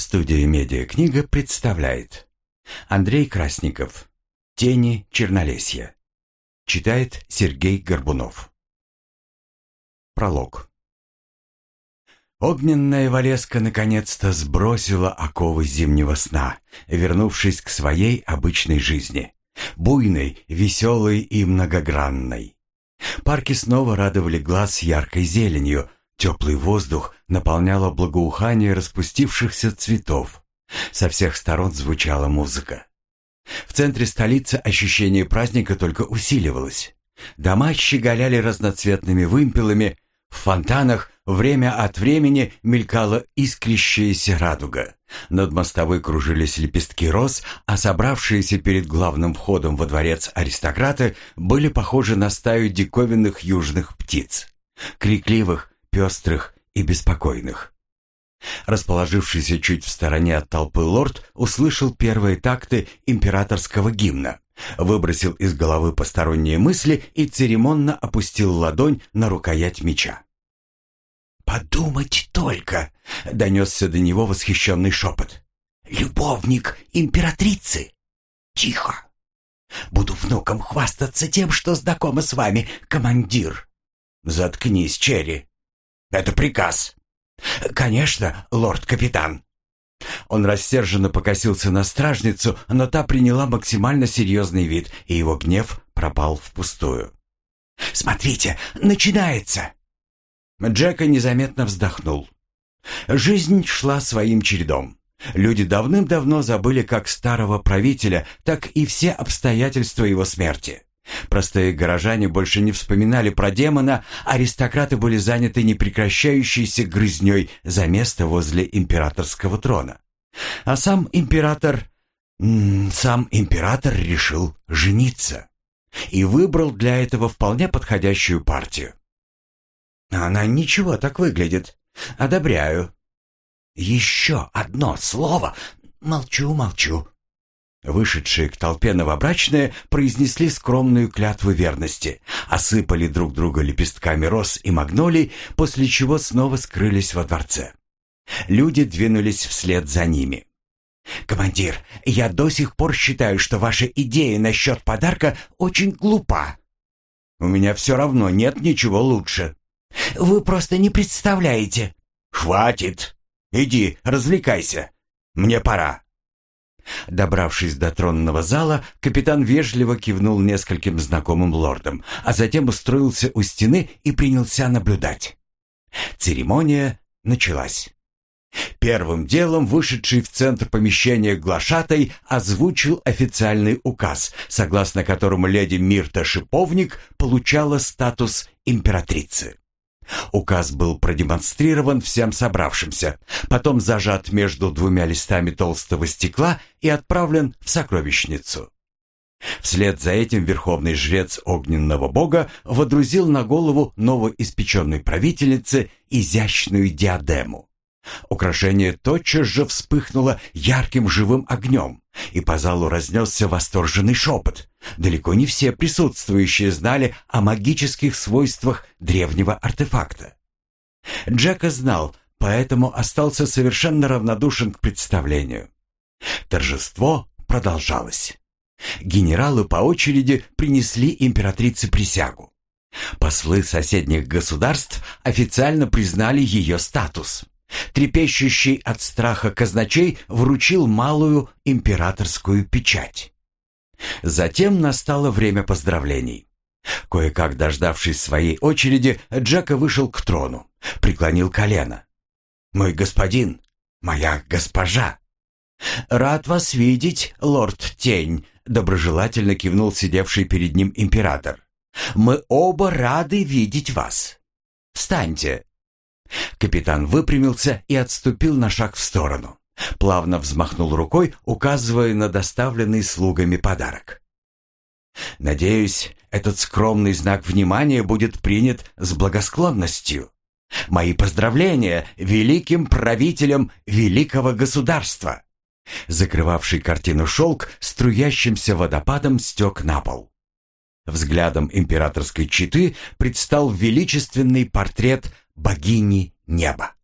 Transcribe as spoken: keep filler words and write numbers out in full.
Студия «Медиакнига» представляет Андрей Красников. «Тени Чернолесья». Читает Сергей Горбунов. Пролог. Огненная Валеска наконец-то сбросила оковы зимнего сна, вернувшись к своей обычной жизни. Буйной, веселой и многогранной. Парки снова радовали глаз яркой зеленью. Теплый воздух наполняло благоухание распустившихся цветов. Со всех сторон звучала музыка. В центре столицы ощущение праздника только усиливалось. Дома щеголяли разноцветными вымпелами, в фонтанах время от времени мелькала искрящаяся радуга. Над мостовой кружились лепестки роз, а собравшиеся перед главным входом во дворец аристократы были похожи на стаю диковинных южных птиц. Крикливых, пестрых и беспокойных. Расположившийся чуть в стороне от толпы лорд услышал первые такты императорского гимна, выбросил из головы посторонние мысли и церемонно опустил ладонь на рукоять меча. «Подумать только!» — донесся до него восхищенный шепот. «Любовник императрицы! Тихо! Буду внуком хвастаться тем, что знакома с вами, командир!» «Заткнись, Черри! Это приказ!» «Конечно, лорд-капитан!» Он рассерженно покосился на стражницу, но та приняла максимально серьезный вид, и его гнев пропал впустую. «Смотрите, начинается!» Джека незаметно вздохнул. Жизнь шла своим чередом. Люди давным-давно забыли как старого правителя, так и все обстоятельства его смерти. Простые горожане больше не вспоминали про демона, аристократы были заняты непрекращающейся грызней за место возле императорского трона. А сам император... Сам император решил жениться. И выбрал для этого вполне подходящую партию. Она ничего так выглядит. Одобряю. Еще одно слово. Молчу, молчу. Вышедшие к толпе новобрачные произнесли скромную клятву верности, осыпали друг друга лепестками роз и магнолий, после чего снова скрылись во дворце. Люди двинулись вслед за ними. «Командир, я до сих пор считаю, что ваша идея насчет подарка очень глупа». «У меня все равно нет ничего лучше». «Вы просто не представляете». «Хватит! Иди, развлекайся. Мне пора». Добравшись до тронного зала, капитан вежливо кивнул нескольким знакомым лордам, а затем устроился у стены и принялся наблюдать. Церемония началась. Первым делом вышедший в центр помещения глашатай озвучил официальный указ, согласно которому леди Мирта Шиповник получала статус императрицы. Указ был продемонстрирован всем собравшимся, потом зажат между двумя листами толстого стекла и отправлен в сокровищницу. Вслед за этим верховный жрец огненного бога водрузил на голову новоиспеченной правительницы изящную диадему. Украшение тотчас же вспыхнуло ярким живым огнем, и по залу разнесся восторженный шепот. Далеко не все присутствующие знали о магических свойствах древнего артефакта. Джека знал, поэтому остался совершенно равнодушен к представлению. Торжество продолжалось. Генералы по очереди принесли императрице присягу. Послы соседних государств официально признали ее статус. Трепещущий от страха казначей вручил малую императорскую печать. Затем настало время поздравлений. Кое-как дождавшись своей очереди, Джека вышел к трону, преклонил колено. «Мой господин, моя госпожа!» «Рад вас видеть, лорд Тень», — доброжелательно кивнул сидевший перед ним император. «Мы оба рады видеть вас. Встаньте». Капитан выпрямился и отступил на шаг в сторону. Плавно взмахнул рукой, указывая на доставленный слугами подарок. «Надеюсь, этот скромный знак внимания будет принят с благосклонностью. Мои поздравления великим правителям великого государства!» Закрывавший картину шелк струящимся водопадом стек на пол. Взглядом императорской четы предстал величественный портрет богини неба.